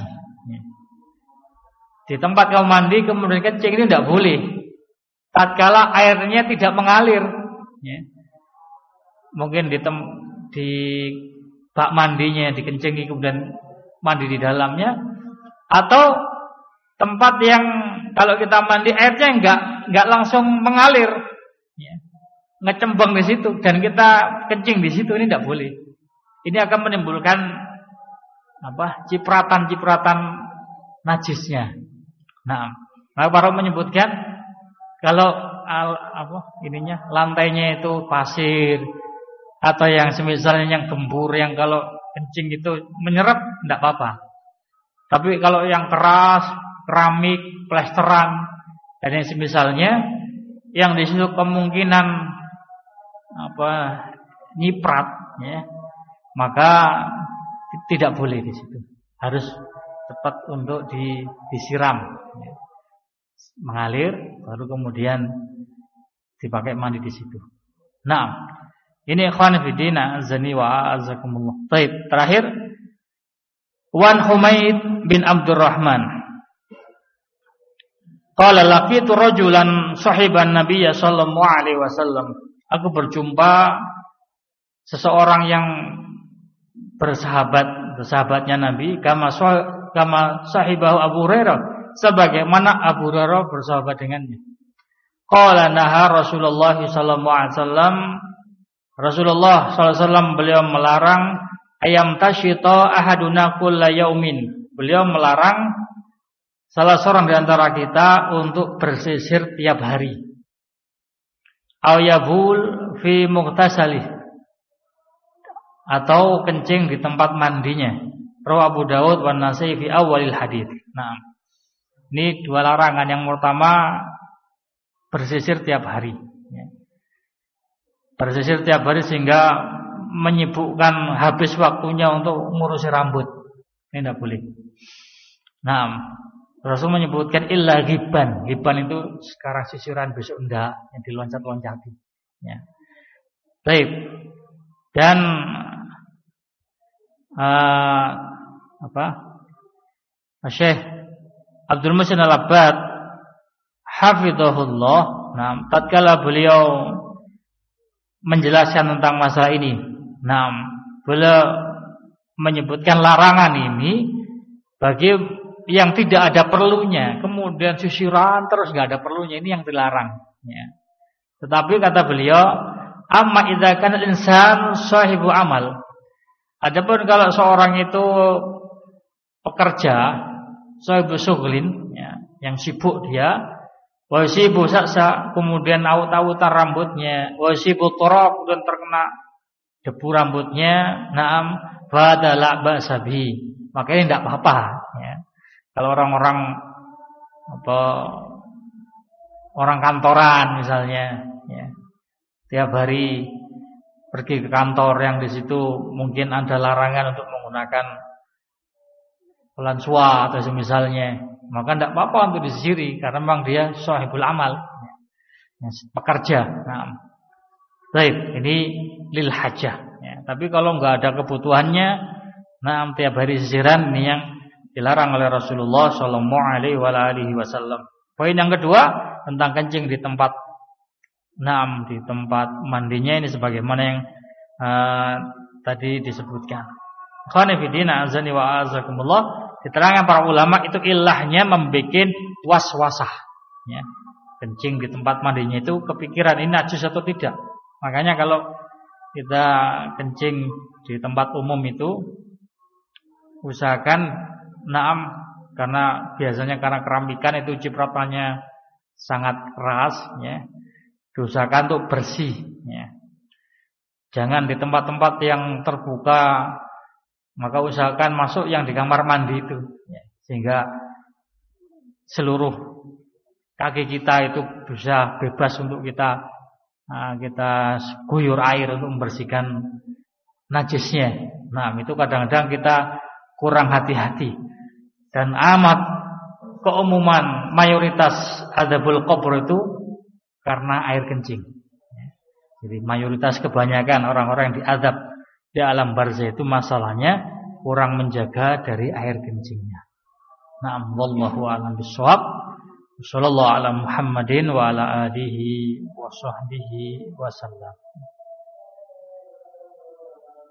Di tempat kamu mandi kemudian kencing ini tidak boleh tatkala airnya tidak mengalir. Ya. Mungkin di tem di bak mandinya dikencingi kemudian mandi di dalamnya, atau tempat yang kalau kita mandi airnya enggak enggak langsung mengalir, ya, ngecembang di situ dan kita kencing di situ, ini tidak boleh. Ini akan menimbulkan apa? Cipratan-cipratan najisnya. Nah, maka para menyebutkan kalau al, apa ininya lantainya itu pasir atau yang semisalnya yang gembur yang kalau kencing itu menyerap tidak apa-apa. Tapi kalau yang keras, keramik, plesteran dan yang semisalnya yang di situ kemungkinan apa nyiprat ya, maka tidak boleh di situ. Harus tepat untuk di, disiram ya. Mengalir baru kemudian dipakai mandi di situ. Nah, ini ikhwan fillah azani wa azakumullah. Baik, terakhir Wan Humaid bin Abdurrahman qala laqitu rajulan sahiban Nabiy sallallahu alaihi wasallam. Aku berjumpa seseorang yang bersahabat, bersahabatnya Nabi, kama kama sahibahu Abu Hurairah, sebagaimana Abu Hurairah bersahabat dengannya. Qala naha Rasulullah sallallahu alaihi wasallam, Rasulullah sallallahu alaihi wasallam beliau melarang ayam tasyita ahaduna kulla yaumin. Beliau melarang salah seorang di antara kita untuk bersisir tiap hari. Aw yabul fi mughtasalih, atau kencing di tempat mandinya. Rawi Abu Dawud wan Nasai fi awalil hadits. Nah, ini dua larangan. Yang pertama bersisir tiap hari. Bersisir tiap hari sehingga menyibukkan habis waktunya untuk ngurusi rambut. Ini tidak boleh. Nah, Rasul menyebutkan illa giban. Giban itu sekarang sisiran, besok enggak, yang diloncat-loncati. Ya. Baik. Dan uh, apa? Syekh Abdul Muhsin Al-Abbad hafizahullah, nah, tatkala beliau menjelaskan tentang masalah ini, nah, beliau menyebutkan larangan ini bagi yang tidak ada perlunya, kemudian sisiran terus nggak ada perlunya, ini yang dilarang. Ya. Tetapi kata beliau, amma idza kana al-insan sahibu amal. Adapun kalau seorang itu pekerja, sahibu syughlin, ya, yang sibuk dia, wa sibu saksa, kemudian aut-autan rambutnya, wa sibu turab, dan terkena debu rambutnya, na'am fadala ba'sabi. Maka ini tidak apa-apa, ya. Kalau orang-orang apa orang kantoran misalnya, ya, tiap hari pergi ke kantor yang di situ mungkin ada larangan untuk menggunakan pelansua atau semisalnya, maka tidak apa-apa untuk disisiri karena memang dia sahibul amal, ya, pekerja. Nah, baik, ini lil hajah. Ya, tapi kalau nggak ada kebutuhannya, nah tiap hari sisiran ini yang dilarang oleh Rasulullah Shallallahu Alaihi Wasallam. Poin yang kedua tentang kencing di tempat, naam, di tempat mandinya ini sebagaimana yang uh, tadi disebutkan. Khana fidina azani wa azakumullah. Diterangkan para ulama itu ilahnya membuat was-wasah. Ya. Kencing di tempat mandinya itu kepikiran ini najis atau tidak. Makanya kalau kita kencing di tempat umum itu usahakan, naam, karena biasanya karena keramikan itu cipratannya sangat keras, ya, diusahakan untuk bersih, ya. Jangan di tempat-tempat yang terbuka, maka usahakan masuk yang di kamar mandi itu, ya, sehingga seluruh kaki kita itu bisa bebas untuk kita nah, kita guyur air untuk membersihkan najisnya. Nah, itu kadang-kadang kita kurang hati-hati. Dan amat keumuman mayoritas adzabul qabr itu karena air kencing. Jadi mayoritas kebanyakan orang-orang yang diazab di alam barzah itu masalahnya kurang menjaga dari air kencingnya. Na'am, wallahu a'lam bishawab. Sallallahu ala Muhammadin wa ala alihi wa sahbihi wa sallam.